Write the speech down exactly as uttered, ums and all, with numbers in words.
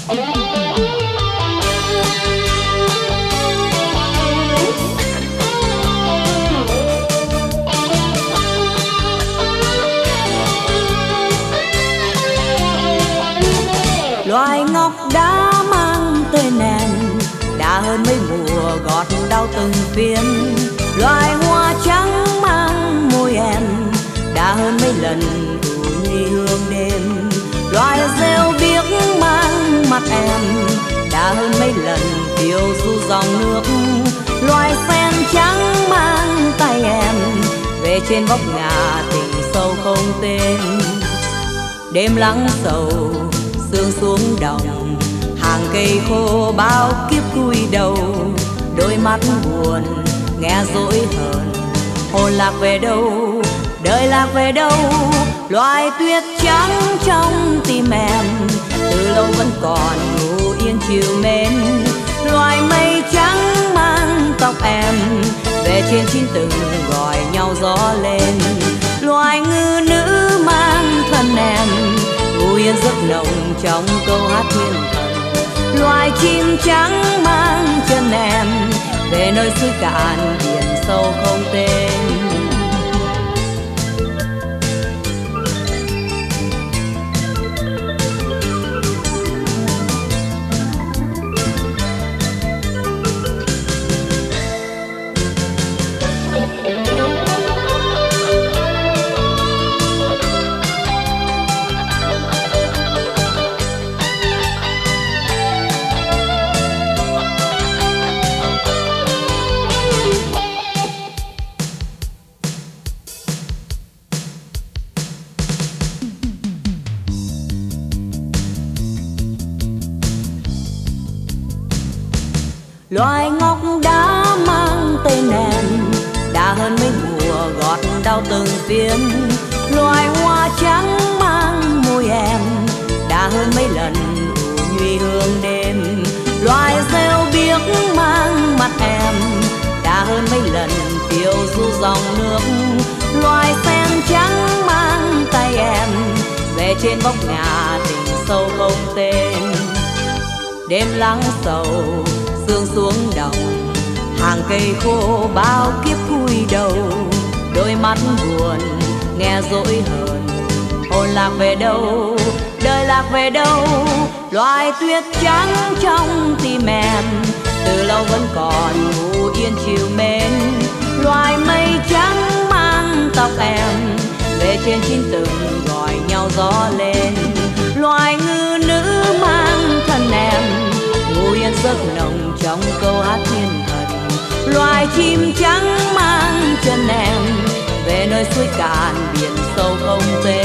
Loài ngọc đã mang tên nền, đã hơn mấy mùa gót đau từng phiên. Loài hoa trắng mang môi em, đã hơn mấy lần ủ nhi hương đêm. Loài rêu biếc mang mặt em, đã hơn mấy lần phiêu du dòng nước. Loài sen trắng mang tay em, về trên vóc ngà tình sâu không tên. Đêm lắng sầu sương xuống đồng, hàng cây khô bao kiếp cúi đầu. Đôi mắt buồn nghe dỗi hờn, hồn lạc về đâu, đời lạc về đâu. Loài tuyết trắng trong tim em, từ lâu vẫn còn ngủ yên chiều mến. Loài mây trắng mang tóc em, về trên chín tầng gọi nhau gió lên. Loài ngư nữ mang thân em, ngủ yên giấc nồng trong câu hát thiên thần. Loài chim trắng mang chân em, về nơi suối cạn biển sâu không tên. Loài ngọc đã mang tên em, đã hơn mấy mùa gót đau từng phiên. Loài hoa trắng mang môi em, đã hơn mấy lần ủ nhuy hương đêm. Loài rêu biếc mang mặt em, đã hơn mấy lần phiêu du dòng nước. Loài sen trắng mang tay em, về trên vóc ngà tình sâu không tên. Đêm lắng sầu sương xuống đồng, hàng cây khô bao kiếp cúi đầu. Đôi mắt buồn nghe dỗi hờn, hồn lạc về đâu, đời lạc về đâu. Loài tuyết trắng trong tim em, từ lâu vẫn còn ngủ yên chiều mến. Loài mây trắng mang tóc em, về trên chín tầng gọi nhau gió lên. Loài ngư nữ mang thân em, ngủ yên giấc nồng trong câu hát thiên thần. Loài chim trắng mang chân em, về nơi suối cạn biển sâu không tên.